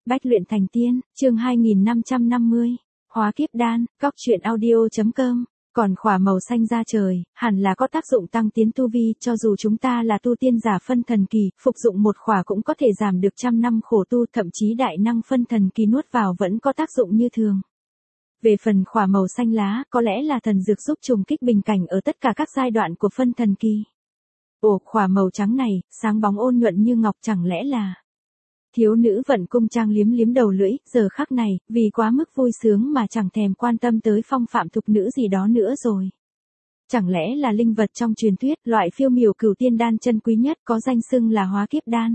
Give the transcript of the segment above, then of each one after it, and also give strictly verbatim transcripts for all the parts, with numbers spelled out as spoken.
Bách luyện thành tiên, chương hai nghìn năm trăm năm mươi. Hóa kiếp đan, góc truyện audio.com. Còn khỏa màu xanh da trời, hẳn là có tác dụng tăng tiến tu vi, cho dù chúng ta là tu tiên giả phân thần kỳ, phục dụng một khỏa cũng có thể giảm được trăm năm khổ tu, thậm chí đại năng phân thần kỳ nuốt vào vẫn có tác dụng như thường. Về phần khỏa màu xanh lá, có lẽ là thần dược giúp trùng kích bình cảnh ở tất cả các giai đoạn của phân thần kỳ. Ồ, khỏa màu trắng này, sáng bóng ôn nhuận như ngọc, chẳng lẽ là... Thiếu nữ Vận Cung Trang liếm liếm đầu lưỡi, giờ khắc này, vì quá mức vui sướng mà chẳng thèm quan tâm tới phong phạm thục nữ gì đó nữa rồi. Chẳng lẽ là linh vật trong truyền thuyết, loại phiêu miểu cửu tiên đan chân quý nhất, có danh xưng là hóa kiếp đan.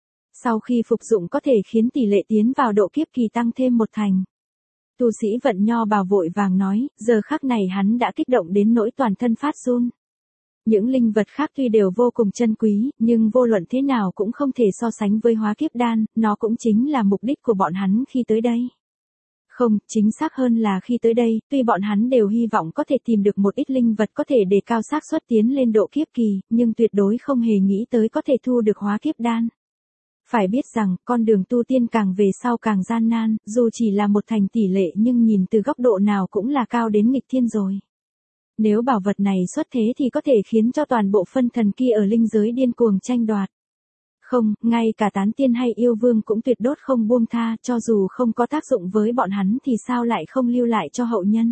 Sau khi phục dụng có thể khiến tỷ lệ tiến vào độ kiếp kỳ tăng thêm một thành. Tu sĩ Vận Nho Bào vội vàng nói, giờ khắc này hắn đã kích động đến nỗi toàn thân phát run. Những linh vật khác tuy đều vô cùng chân quý, nhưng vô luận thế nào cũng không thể so sánh với hóa kiếp đan, nó cũng chính là mục đích của bọn hắn khi tới đây. Không, chính xác hơn là khi tới đây, tuy bọn hắn đều hy vọng có thể tìm được một ít linh vật có thể đề cao xác suất tiến lên độ kiếp kỳ, nhưng tuyệt đối không hề nghĩ tới có thể thu được hóa kiếp đan. Phải biết rằng, con đường tu tiên càng về sau càng gian nan, dù chỉ là một thành tỷ lệ nhưng nhìn từ góc độ nào cũng là cao đến nghịch thiên rồi. Nếu bảo vật này xuất thế thì có thể khiến cho toàn bộ phân thần kia ở linh giới điên cuồng tranh đoạt. Không, ngay cả tán tiên hay yêu vương cũng tuyệt đốt không buông tha, cho dù không có tác dụng với bọn hắn thì sao lại không lưu lại cho hậu nhân.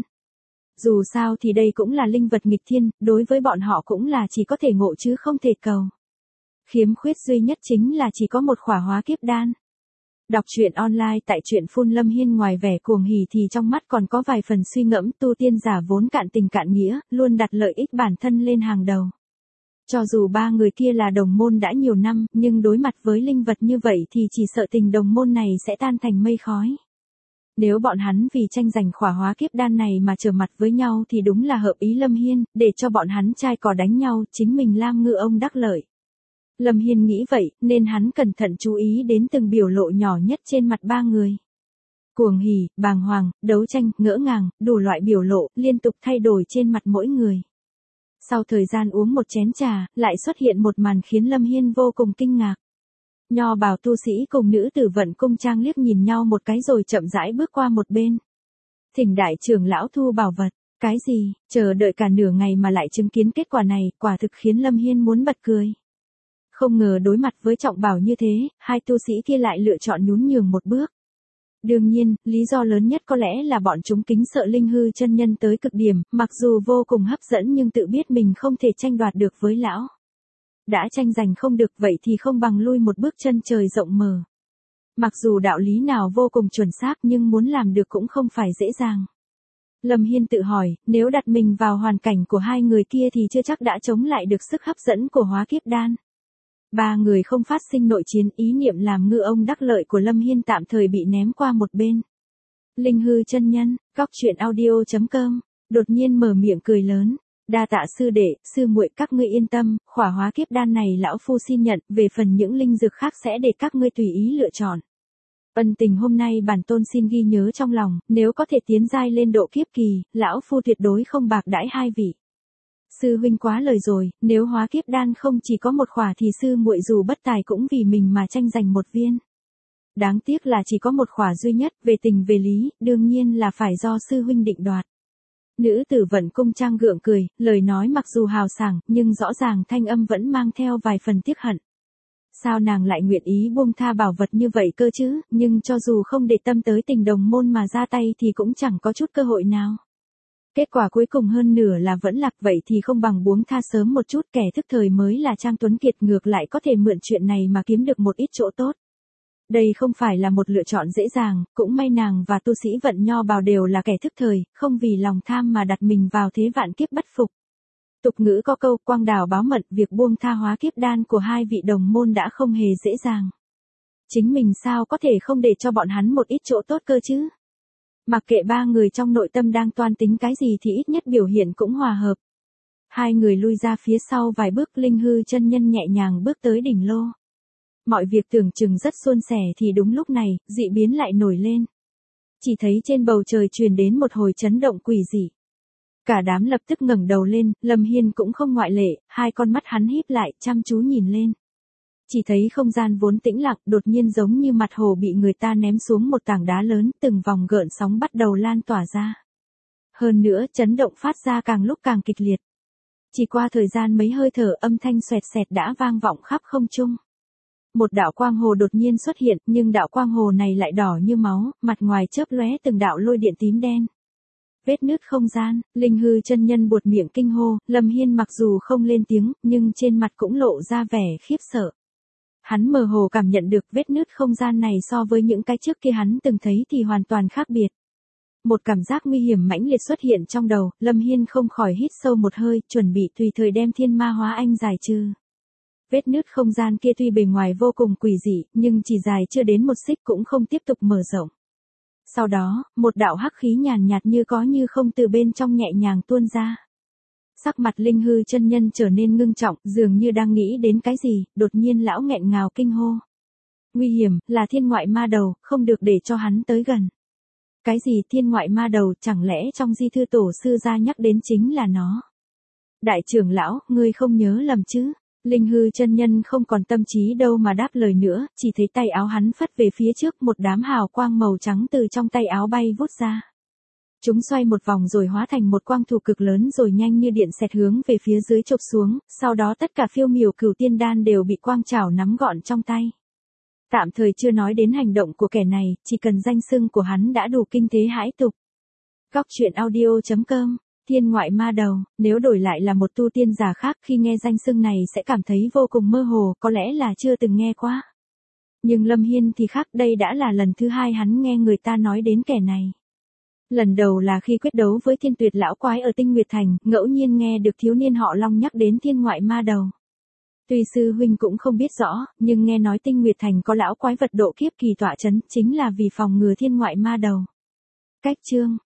Dù sao thì đây cũng là linh vật nghịch thiên, đối với bọn họ cũng là chỉ có thể ngộ chứ không thể cầu. Khiếm khuyết duy nhất chính là chỉ có một khỏa hóa kiếp đan. Đọc truyện online tại truyện Phun Lâm Hiên ngoài vẻ cuồng hỉ thì trong mắt còn có vài phần suy ngẫm, tu tiên giả vốn cạn tình cạn nghĩa, luôn đặt lợi ích bản thân lên hàng đầu. Cho dù ba người kia là đồng môn đã nhiều năm, nhưng đối mặt với linh vật như vậy thì chỉ sợ tình đồng môn này sẽ tan thành mây khói. Nếu bọn hắn vì tranh giành khỏa hóa kiếp đan này mà trở mặt với nhau thì đúng là hợp ý Lâm Hiên, để cho bọn hắn trai cò đánh nhau, chính mình Lam Ngư ông đắc lợi. Lâm Hiên nghĩ vậy, nên hắn cẩn thận chú ý đến từng biểu lộ nhỏ nhất trên mặt ba người. Cuồng hỉ, bàng hoàng, đấu tranh, ngỡ ngàng, đủ loại biểu lộ, liên tục thay đổi trên mặt mỗi người. Sau thời gian uống một chén trà, lại xuất hiện một màn khiến Lâm Hiên vô cùng kinh ngạc. Nho Bào tu sĩ cùng nữ tử Vận Cung Trang liếc nhìn nhau một cái rồi chậm rãi bước qua một bên. Thỉnh đại trưởng lão thu bảo vật, cái gì, chờ đợi cả nửa ngày mà lại chứng kiến kết quả này, quả thực khiến Lâm Hiên muốn bật cười. Không ngờ đối mặt với trọng bảo như thế, hai tu sĩ kia lại lựa chọn nhún nhường một bước. Đương nhiên, lý do lớn nhất có lẽ là bọn chúng kính sợ Linh Hư chân nhân tới cực điểm, mặc dù vô cùng hấp dẫn nhưng tự biết mình không thể tranh đoạt được với lão. Đã tranh giành không được vậy thì không bằng lui một bước, chân trời rộng mở. Mặc dù đạo lý nào vô cùng chuẩn xác nhưng muốn làm được cũng không phải dễ dàng. Lâm Hiên tự hỏi, nếu đặt mình vào hoàn cảnh của hai người kia thì chưa chắc đã chống lại được sức hấp dẫn của hóa kiếp đan. Ba người không phát sinh nội chiến, ý niệm làm ngư ông đắc lợi của Lâm Hiên tạm thời bị ném qua một bên. Linh Hư chân nhân, góc truyện audio.com, đột nhiên mở miệng cười lớn. Đa tạ sư đệ, sư muội, các ngươi yên tâm, khỏa hóa kiếp đan này lão phu xin nhận, về phần những linh dược khác sẽ để các ngươi tùy ý lựa chọn. Ân tình hôm nay bản tôn xin ghi nhớ trong lòng, nếu có thể tiến giai lên độ kiếp kỳ, lão phu tuyệt đối không bạc đãi hai vị. Sư huynh quá lời rồi, nếu hóa kiếp đan không chỉ có một khỏa thì sư muội dù bất tài cũng vì mình mà tranh giành một viên. Đáng tiếc là chỉ có một khỏa duy nhất, về tình về lý, đương nhiên là phải do sư huynh định đoạt. Nữ tử Vận Cung Trang gượng cười, lời nói mặc dù hào sảng, nhưng rõ ràng thanh âm vẫn mang theo vài phần tiếc hận. Sao nàng lại nguyện ý buông tha bảo vật như vậy cơ chứ, nhưng cho dù không để tâm tới tình đồng môn mà ra tay thì cũng chẳng có chút cơ hội nào. Kết quả cuối cùng hơn nửa là vẫn lạc, vậy thì không bằng buông tha sớm một chút, kẻ thức thời mới là Trang Tuấn Kiệt, ngược lại có thể mượn chuyện này mà kiếm được một ít chỗ tốt. Đây không phải là một lựa chọn dễ dàng, cũng may nàng và tu sĩ Vận Nho Bào đều là kẻ thức thời, không vì lòng tham mà đặt mình vào thế vạn kiếp bất phục. Tục ngữ có câu quang đào báo mật, việc buông tha hóa kiếp đan của hai vị đồng môn đã không hề dễ dàng. Chính mình sao có thể không để cho bọn hắn một ít chỗ tốt cơ chứ? Mặc kệ ba người trong nội tâm đang toan tính cái gì thì ít nhất biểu hiện cũng hòa hợp. Hai người lui ra phía sau vài bước, Linh Hư chân nhân nhẹ nhàng bước tới đỉnh lô. Mọi việc tưởng chừng rất suôn sẻ thì đúng lúc này, dị biến lại nổi lên. Chỉ thấy trên bầu trời truyền đến một hồi chấn động quỷ dị. Cả đám lập tức ngẩng đầu lên, Lâm Hiên cũng không ngoại lệ, hai con mắt hắn híp lại, chăm chú nhìn lên. Chỉ thấy không gian vốn tĩnh lặng, đột nhiên giống như mặt hồ bị người ta ném xuống một tảng đá lớn, từng vòng gợn sóng bắt đầu lan tỏa ra. Hơn nữa, chấn động phát ra càng lúc càng kịch liệt. Chỉ qua thời gian mấy hơi thở, âm thanh xoẹt xẹt đã vang vọng khắp không trung. Một đạo quang hồ đột nhiên xuất hiện, nhưng đạo quang hồ này lại đỏ như máu, mặt ngoài chớp lóe từng đạo lôi điện tím đen. Vết nứt không gian, Linh Hư chân nhân buột miệng kinh hô, Lâm Hiên mặc dù không lên tiếng, nhưng trên mặt cũng lộ ra vẻ khiếp sợ. Hắn mơ hồ cảm nhận được vết nứt không gian này so với những cái trước kia hắn từng thấy thì hoàn toàn khác biệt. Một cảm giác nguy hiểm mãnh liệt xuất hiện trong đầu, Lâm Hiên không khỏi hít sâu một hơi, chuẩn bị tùy thời đem thiên ma hóa anh giải trừ. Vết nứt không gian kia tuy bề ngoài vô cùng quỷ dị, nhưng chỉ dài chưa đến một xích cũng không tiếp tục mở rộng. Sau đó, một đạo hắc khí nhàn nhạt như có như không từ bên trong nhẹ nhàng tuôn ra. Sắc mặt Linh Hư chân nhân trở nên ngưng trọng, dường như đang nghĩ đến cái gì, đột nhiên lão nghẹn ngào kinh hô. Nguy hiểm, là thiên ngoại ma đầu, không được để cho hắn tới gần. Cái gì thiên ngoại ma đầu, chẳng lẽ trong di thư tổ sư gia nhắc đến chính là nó? Đại trưởng lão, ngươi không nhớ lầm chứ? Linh Hư chân nhân không còn tâm trí đâu mà đáp lời nữa, chỉ thấy tay áo hắn phất về phía trước, một đám hào quang màu trắng từ trong tay áo bay vút ra. Chúng xoay một vòng rồi hóa thành một quang thủ cực lớn rồi nhanh như điện xẹt hướng về phía dưới chộp xuống, sau đó tất cả phiêu miểu cửu tiên đan đều bị quang trảo nắm gọn trong tay. Tạm thời chưa nói đến hành động của kẻ này, chỉ cần danh xưng của hắn đã đủ kinh thế hãi tục. Góc truyện audio chấm com, thiên ngoại ma đầu, nếu đổi lại là một tu tiên giả khác khi nghe danh xưng này sẽ cảm thấy vô cùng mơ hồ, có lẽ là chưa từng nghe qua. Nhưng Lâm Hiên thì khác, đây đã là lần thứ hai hắn nghe người ta nói đến kẻ này. Lần đầu là khi quyết đấu với thiên tuyệt lão quái ở Tinh Nguyệt Thành, ngẫu nhiên nghe được thiếu niên họ Long nhắc đến thiên ngoại ma đầu. Tuy sư huynh cũng không biết rõ, nhưng nghe nói Tinh Nguyệt Thành có lão quái vật độ kiếp kỳ tọa chấn, chính là vì phòng ngừa thiên ngoại ma đầu. Cách chương